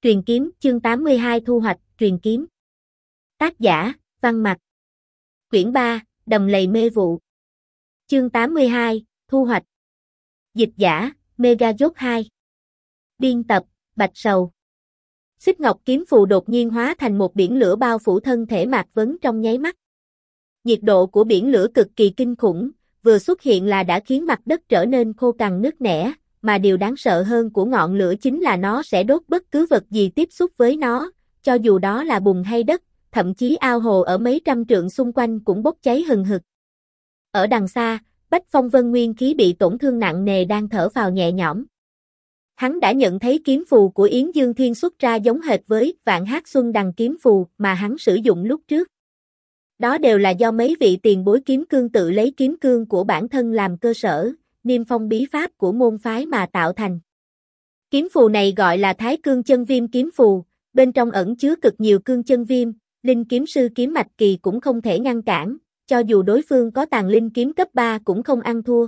Truyền kiếm, chương 82 thu hoạch, truyền kiếm. Tác giả, Văn Mặc. Quyển 3, Đầm lầy mê vụ. Chương 82, thu hoạch. Dịch giả, Megazord 2. Biên tập, Bạch Sầu. Xích ngọc kiếm phù đột nhiên hóa thành một biển lửa bao phủ thân thể Mạc Vấn trong nháy mắt. Nhiệt độ của biển lửa cực kỳ kinh khủng, vừa xuất hiện là đã khiến mặt đất trở nên khô cằn nứt nẻ, mà điều đáng sợ hơn của ngọn lửa chính là nó sẽ đốt bất cứ vật gì tiếp xúc với nó, cho dù đó là bùn hay đất, thậm chí ao hồ ở mấy trăm trượng xung quanh cũng bốc cháy hừng hực. Ở đằng xa, Bách Phong Vân nguyên khí bị tổn thương nặng nề đang thở phào nhẹ nhõm. Hắn đã nhận thấy kiếm phù của Yến Dương Thiên xuất ra giống hệt với Vạn Hắc Xuân Đằng kiếm phù mà hắn sử dụng lúc trước. Đó đều là do mấy vị tiền bối kiếm cương tự lấy kiếm cương của bản thân làm cơ sở, niêm phong bí pháp của môn phái mà tạo thành. Kiếm phù này gọi là Thái Cương Chân Viêm kiếm phù, bên trong ẩn chứa cực nhiều cương chân viêm, linh kiếm sư kiếm mạch kỳ cũng không thể ngăn cản, cho dù đối phương có tàng linh kiếm cấp 3 cũng không ăn thua.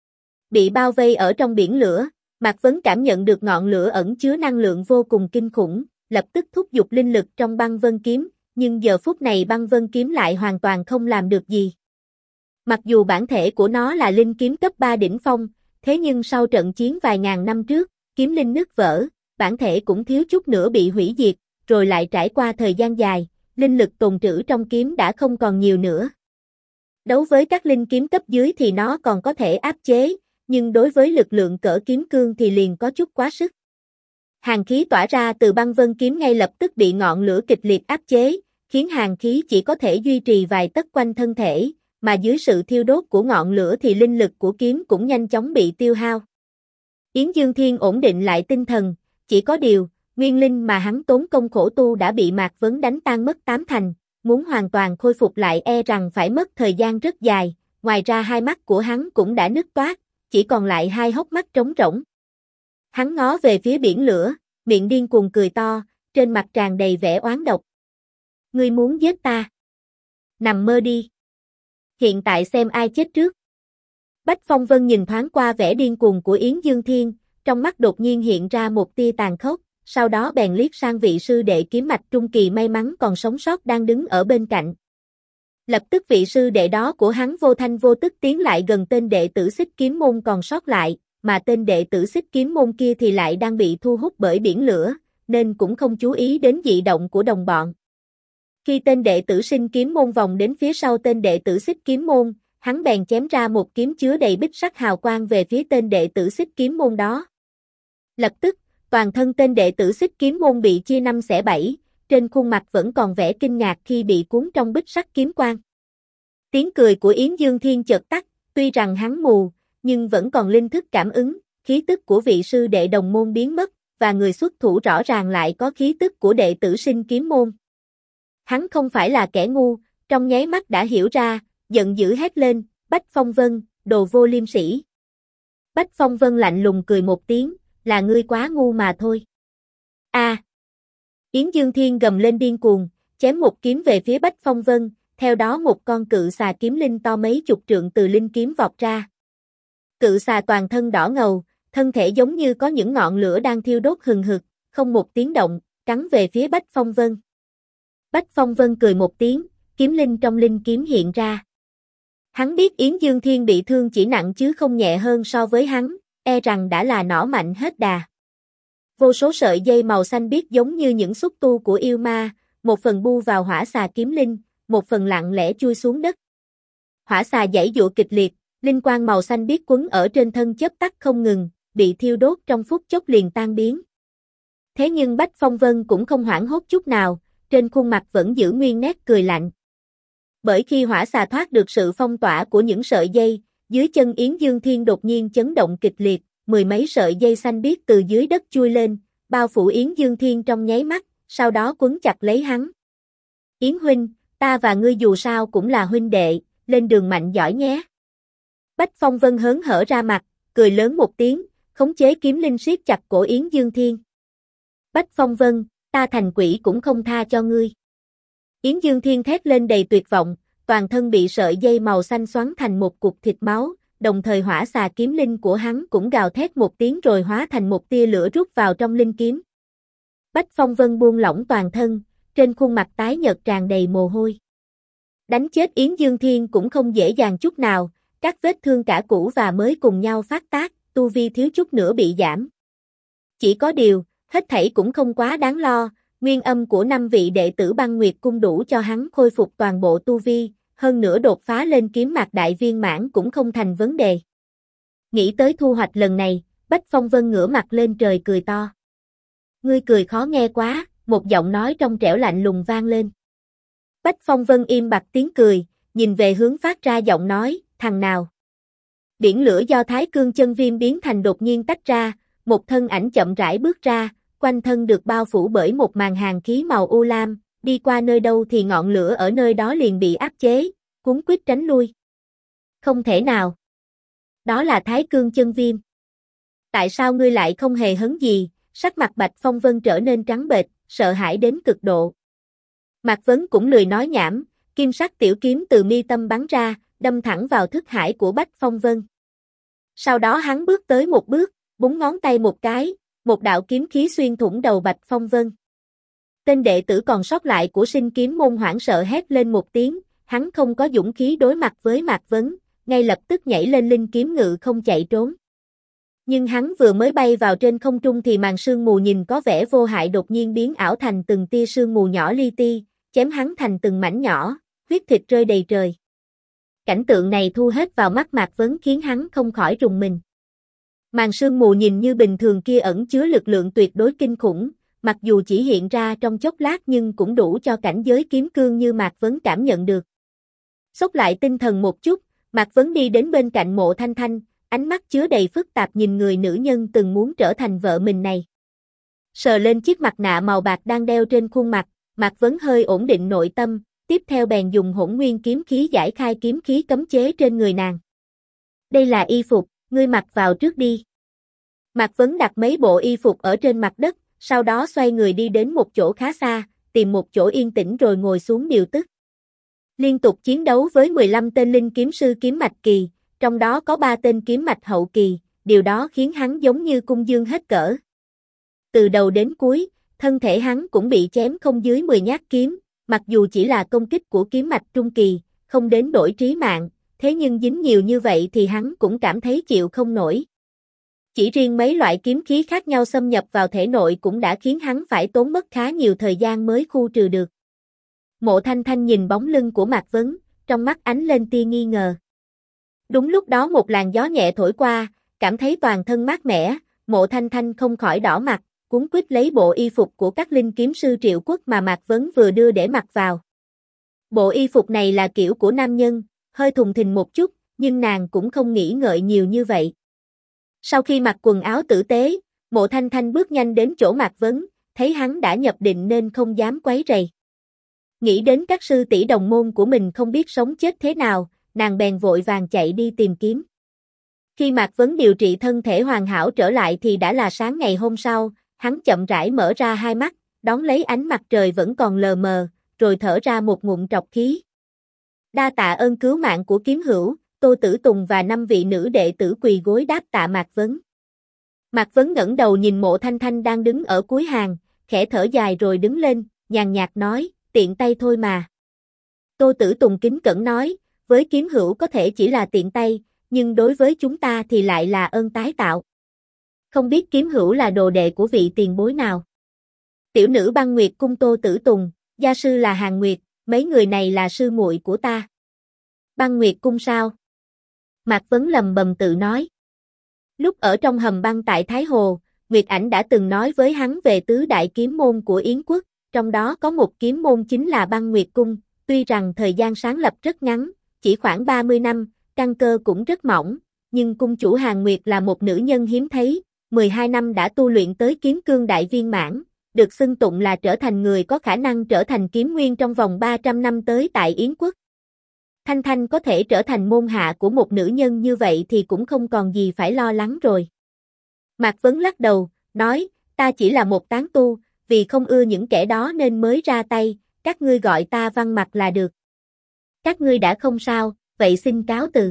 Bị bao vây ở trong biển lửa, Mạc Vấn cảm nhận được ngọn lửa ẩn chứa năng lượng vô cùng kinh khủng, lập tức thúc giục linh lực trong băng vân kiếm, nhưng giờ phút này băng vân kiếm lại hoàn toàn không làm được gì. Mặc dù bản thể của nó là linh kiếm cấp 3 đỉnh phong, thế nhưng sau trận chiến vài ngàn năm trước, kiếm linh nứt vỡ, bản thể cũng thiếu chút nữa bị hủy diệt, rồi lại trải qua thời gian dài, linh lực tồn trữ trong kiếm đã không còn nhiều nữa. Đấu với các linh kiếm cấp dưới thì nó còn có thể áp chế, nhưng đối với lực lượng cỡ kiếm cương thì liền có chút quá sức. Hàn khí tỏa ra từ băng vân kiếm ngay lập tức bị ngọn lửa kịch liệt áp chế, khiến hàn khí chỉ có thể duy trì vài tấc quanh thân thể, mà dưới sự thiêu đốt của ngọn lửa thì linh lực của kiếm cũng nhanh chóng bị tiêu hao. Yến Dương Thiên ổn định lại tinh thần, chỉ có điều, nguyên linh mà hắn tốn công khổ tu đã bị Mạc Vấn đánh tan mất 8 thành, muốn hoàn toàn khôi phục lại e rằng phải mất thời gian rất dài, ngoài ra hai mắt của hắn cũng đã nứt toác, chỉ còn lại hai hốc mắt trống rỗng. Hắn ngó về phía biển lửa, miệng điên cuồng cười to, trên mặt tràn đầy vẻ oán độc. Ngươi muốn giết ta? Nằm mơ đi. Hiện tại xem ai chết trước. Bách Phong Vân nhìn thoáng qua vẻ điên cuồng của Yến Dương Thiên, trong mắt đột nhiên hiện ra một tia tàn khốc, sau đó bèn liếc sang vị sư đệ kiếm mạch trung kỳ may mắn còn sống sót đang đứng ở bên cạnh. Lập tức vị sư đệ đó của hắn vô thanh vô tức tiến lại gần tên đệ tử Xích Kiếm môn còn sót lại, mà tên đệ tử Xích Kiếm môn kia thì lại đang bị thu hút bởi biển lửa, nên cũng không chú ý đến dị động của đồng bọn. Khi tên đệ tử Sinh Kiếm môn vòng đến phía sau tên đệ tử Xích Kiếm môn, hắn bèn chém ra một kiếm chứa đầy bích sắc hào quang về phía tên đệ tử Xích Kiếm môn đó. Lập tức, toàn thân tên đệ tử Xích Kiếm môn bị chia 5 xẻ 7, trên khuôn mặt vẫn còn vẻ kinh ngạc khi bị cuốn trong bích sắc kiếm quang. Tiếng cười của Yến Dương Thiên chợt tắt, tuy rằng hắn mù, nhưng vẫn còn linh thức cảm ứng, khí tức của vị sư đệ đồng môn biến mất, và người xuất thủ rõ ràng lại có khí tức của đệ tử Sinh Kiếm môn. Hắn không phải là kẻ ngu, trong nháy mắt đã hiểu ra, giận dữ hét lên, Bách Phong Vân, đồ vô liêm sỉ. Bách Phong Vân lạnh lùng cười một tiếng, là ngươi quá ngu mà thôi. Yến Dương Thiên gầm lên điên cuồng, chém một kiếm về phía Bách Phong Vân, theo đó một con cự xà kiếm linh to mấy chục trượng từ linh kiếm vọt ra. Cự xà toàn thân đỏ ngầu, thân thể giống như có những ngọn lửa đang thiêu đốt hừng hực, không một tiếng động, cắn về phía Bách Phong Vân. Bách Phong Vân cười một tiếng, kiếm linh trong linh kiếm hiện ra. Hắn biết Yến Dương Thiên bị thương chỉ nặng chứ không nhẹ hơn so với hắn, e rằng đã là nỏ mạnh hết đà. Vô số sợi dây màu xanh biếc giống như những xúc tu của yêu ma, một phần bu vào hỏa xà kiếm linh, một phần lặng lẽ chui xuống đất. Hỏa xà giãy giụa kịch liệt, linh quang màu xanh biếc quấn ở trên thân chớp tắt không ngừng, bị thiêu đốt trong phút chốc liền tan biến. Thế nhưng Bách Phong Vân cũng không hoảng hốt chút nào, trên khuôn mặt vẫn giữ nguyên nét cười lạnh. Bởi khi hỏa xà thoát được sự phong tỏa của những sợi dây, dưới chân Yến Dương Thiên đột nhiên chấn động kịch liệt, mười mấy sợi dây xanh biếc từ dưới đất chui lên, bao phủ Yến Dương Thiên trong nháy mắt, sau đó quấn chặt lấy hắn. Yến huynh, ta và ngươi dù sao cũng là huynh đệ, lên đường mạnh giỏi nhé. Bách Phong Vân hớn hở ra mặt, cười lớn một tiếng, khống chế kiếm linh siết chặt cổ Yến Dương Thiên. Bách Phong Vân, ta thành quỷ cũng không tha cho ngươi. Yến Dương Thiên thét lên đầy tuyệt vọng, toàn thân bị sợi dây màu xanh xoắn thành một cục thịt máu, đồng thời hỏa xà kiếm linh của hắn cũng gào thét một tiếng rồi hóa thành một tia lửa rút vào trong linh kiếm. Bách Phong Vân buông lỏng toàn thân, trên khuôn mặt tái nhợt tràn đầy mồ hôi. Đánh chết Yến Dương Thiên cũng không dễ dàng chút nào, các vết thương cả cũ và mới cùng nhau phát tác, tu vi thiếu chút nữa bị giảm. Chỉ có điều, hết thảy cũng không quá đáng lo, nguyên âm của 5 vị đệ tử Băng Nguyệt Cung đủ cho hắn khôi phục toàn bộ tu vi, hơn nữa đột phá lên kiếm mạc đại viên mãn cũng không thành vấn đề. Nghĩ tới thu hoạch lần này, Bách Phong Vân ngửa mặt lên trời cười to. Ngươi cười khó nghe quá, một giọng nói trong trẻo lạnh lùng vang lên. Bách Phong Vân im bặt tiếng cười, nhìn về hướng phát ra giọng nói, thằng nào. Biển lửa do Thái Cương chân viêm biến thành đột nhiên tách ra, một thân ảnh chậm rãi bước ra, quanh thân được bao phủ bởi một màn hàn khí màu u lam, đi qua nơi đâu thì ngọn lửa ở nơi đó liền bị áp chế, cuốn quýt tránh lui. Không thể nào. Đó là Thái Cương chân viêm. Tại sao ngươi lại không hề hấn gì? Sắc mặt Bạch Phong Vân trở nên trắng bệch, sợ hãi đến cực độ. Mạc Vấn cũng lười nói nhảm, kim sắc tiểu kiếm từ mi tâm bắn ra, đâm thẳng vào thức hải của Bách Phong Vân. Sau đó hắn bước tới một bước, búng ngón tay một cái, một đạo kiếm khí xuyên thủng đầu Bạch Phong Vân. Tên đệ tử còn sót lại của Sinh Kiếm môn hoảng sợ hét lên một tiếng, hắn không có dũng khí đối mặt với Mạc Vấn, ngay lập tức nhảy lên linh kiếm ngự không chạy trốn. Nhưng hắn vừa mới bay vào trên không trung thì màn sương mù nhìn có vẻ vô hại đột nhiên biến ảo thành từng tia sương mù nhỏ li ti, chém hắn thành từng mảnh nhỏ, huyết thịt rơi đầy trời. Cảnh tượng này thu hết vào mắt Mạc Vấn khiến hắn không khỏi rùng mình. Màn sương mù nhìn như bình thường kia ẩn chứa lực lượng tuyệt đối kinh khủng, mặc dù chỉ hiện ra trong chốc lát nhưng cũng đủ cho cảnh giới kiếm cương như Mạc Vấn cảm nhận được. Xốc lại tinh thần một chút, Mạc Vấn đi đến bên cạnh Mộ Thanh Thanh, ánh mắt chứa đầy phức tạp nhìn người nữ nhân từng muốn trở thành vợ mình này. Sờ lên chiếc mặt nạ màu bạc đang đeo trên khuôn mặt, Mạc Vấn hơi ổn định nội tâm, tiếp theo bèn dùng hỗn nguyên kiếm khí giải khai kiếm khí cấm chế trên người nàng. Đây là y phục, ngươi mặc vào trước đi. Mạc Vấn đặt mấy bộ y phục ở trên mặt đất, sau đó xoay người đi đến một chỗ khá xa, tìm một chỗ yên tĩnh rồi ngồi xuống điều tức. Liên tục chiến đấu với 15 tên linh kiếm sư kiếm mạch kỳ, trong đó có 3 tên kiếm mạch hậu kỳ, điều đó khiến hắn giống như cung dương hết cỡ. Từ đầu đến cuối, thân thể hắn cũng bị chém không dưới 10 nhát kiếm, mặc dù chỉ là công kích của kiếm mạch trung kỳ, không đến đổi trí mạng, thế nhưng dính nhiều như vậy thì hắn cũng cảm thấy chịu không nổi. Chỉ riêng mấy loại kiếm khí khác nhau xâm nhập vào thể nội cũng đã khiến hắn phải tốn mất khá nhiều thời gian mới khu trừ được. Mộ Thanh Thanh nhìn bóng lưng của Mạc Vấn, trong mắt ánh lên tia nghi ngờ. Đúng lúc đó một làn gió nhẹ thổi qua, cảm thấy toàn thân mát mẻ, Mộ Thanh Thanh không khỏi đỏ mặt, cuống quýt lấy bộ y phục của các linh kiếm sư Triệu Quốc mà Mạc Vấn vừa đưa để mặc vào. Bộ y phục này là kiểu của nam nhân, hơi thùng thình một chút, nhưng nàng cũng không nghĩ ngợi nhiều như vậy. Sau khi mặc quần áo tử tế, Mộ Thanh Thanh bước nhanh đến chỗ Mạc Vấn, thấy hắn đã nhập định nên không dám quấy rầy. Nghĩ đến các sư tỷ đồng môn của mình không biết sống chết thế nào, nàng bèn vội vàng chạy đi tìm kiếm. Khi Mạc Vấn điều trị thân thể hoàn hảo trở lại thì đã là sáng ngày hôm sau, hắn chậm rãi mở ra hai mắt, đón lấy ánh mặt trời vẫn còn lờ mờ, rồi thở ra một ngụm trọc khí. Đa tạ ơn cứu mạng của kiếm hữu, Tô Tử Tùng và 5 vị nữ đệ tử quỳ gối đáp tạ Mạc Vấn. Mạc Vấn ngẩng đầu nhìn Mộ Thanh Thanh đang đứng ở cuối hàng, khẽ thở dài rồi đứng lên, nhàn nhạt nói, tiện tay thôi mà. Tô Tử Tùng kính cẩn nói, với kiếm hữu có thể chỉ là tiện tay, nhưng đối với chúng ta thì lại là ơn tái tạo. Không biết kiếm hữu là đồ đệ của vị tiền bối nào? Tiểu nữ Băng Nguyệt Cung Tô Tử Tùng, gia sư là Hàn Nguyệt, mấy người này là sư muội của ta. Băng Nguyệt Cung sao? Mạc Vấn lầm bầm tự nói. Lúc ở trong hầm băng tại Thái Hồ, Nguyệt Ảnh đã từng nói với hắn về tứ đại kiếm môn của Yến quốc, trong đó có một kiếm môn chính là Băng Nguyệt Cung, tuy rằng thời gian sáng lập rất ngắn, chỉ khoảng 30 năm, căn cơ cũng rất mỏng, nhưng cung chủ Hàn Nguyệt là một nữ nhân hiếm thấy, 12 năm đã tu luyện tới kiếm cương đại viên mãn, được xưng tụng là trở thành người có khả năng trở thành kiếm nguyên trong vòng 300 năm tới tại Yến quốc. Thanh Thanh có thể trở thành môn hạ của một nữ nhân như vậy thì cũng không còn gì phải lo lắng rồi. Mạc Vấn lắc đầu, nói, ta chỉ là một tán tu, vì không ưa những kẻ đó nên mới ra tay, các ngươi gọi ta Văn Mặc là được. Các ngươi đã không sao, vậy xin cáo từ.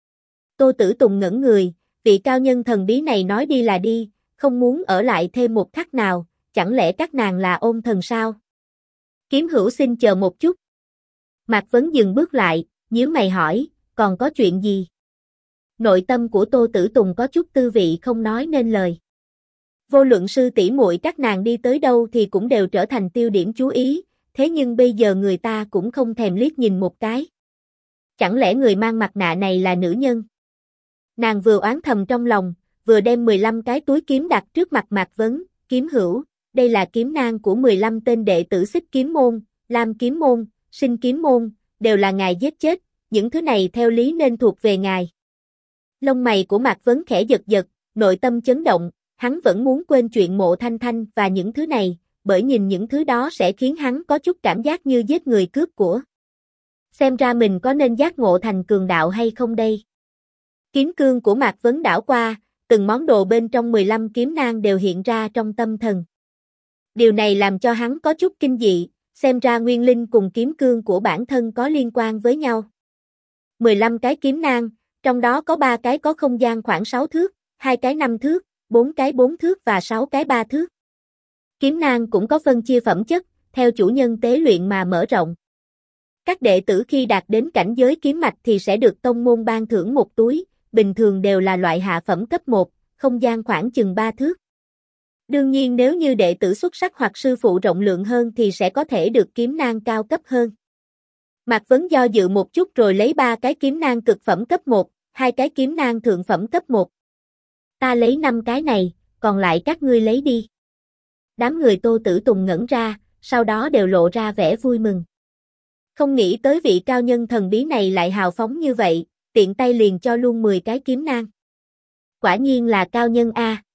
Tô Tử Tùng ngẩn người, vị cao nhân thần bí này nói đi là đi, không muốn ở lại thêm một khắc nào, chẳng lẽ các nàng là ôn thần sao? Kiếm hữu xin chờ một chút. Mạc Vấn dừng bước lại, nhíu mày hỏi, còn có chuyện gì? Nội tâm của Tô Tử Tùng có chút tư vị không nói nên lời. Vô luận sư tỷ muội các nàng đi tới đâu thì cũng đều trở thành tiêu điểm chú ý, thế nhưng bây giờ người ta cũng không thèm liếc nhìn một cái. Chẳng lẽ người mang mặt nạ này là nữ nhân? Nàng vừa oán thầm trong lòng, vừa đem 15 cái túi kiếm đặt trước mặt Mạc Vấn, kiếm hữu, đây là kiếm nang của 15 tên đệ tử Xích Kiếm Môn, Lam Kiếm Môn, Sinh Kiếm Môn, đều là ngài giết chết, những thứ này theo lý nên thuộc về ngài. Lông mày của Mạc Vấn khẽ giật giật, nội tâm chấn động, hắn vẫn muốn quên chuyện Mộ Thanh Thanh và những thứ này, bởi nhìn những thứ đó sẽ khiến hắn có chút cảm giác như giết người cướp của. Xem ra mình có nên giác ngộ thành cường đạo hay không đây? Kiếm cương của Mạc Vấn đảo qua, từng món đồ bên trong 15 kiếm nang đều hiện ra trong tâm thần. Điều này làm cho hắn có chút kinh dị, xem ra nguyên linh cùng kiếm cương của bản thân có liên quan với nhau. 15 cái kiếm nang, trong đó có 3 cái có không gian khoảng 6 thước, 2 cái 5 thước, 4 cái 4 thước và 6 cái 3 thước. Kiếm nang cũng có phân chia phẩm chất, theo chủ nhân tế luyện mà mở rộng. Các đệ tử khi đạt đến cảnh giới kiếm mạch thì sẽ được tông môn ban thưởng một túi, bình thường đều là loại hạ phẩm cấp 1, không gian khoảng chừng 3 thước. Đương nhiên nếu như đệ tử xuất sắc hoặc sư phụ rộng lượng hơn thì sẽ có thể được kiếm nang cao cấp hơn. Mạc Vấn do dự một chút rồi lấy 3 cái kiếm nang cực phẩm cấp 1, 2 cái kiếm nang thượng phẩm cấp 1. Ta lấy 5 cái này, còn lại các ngươi lấy đi. Đám người Tô Tử Tùng ngẩn ra, sau đó đều lộ ra vẻ vui mừng. Không nghĩ tới vị cao nhân thần bí này lại hào phóng như vậy, tiện tay liền cho luôn 10 cái kiếm nang. Quả nhiên là cao nhân a.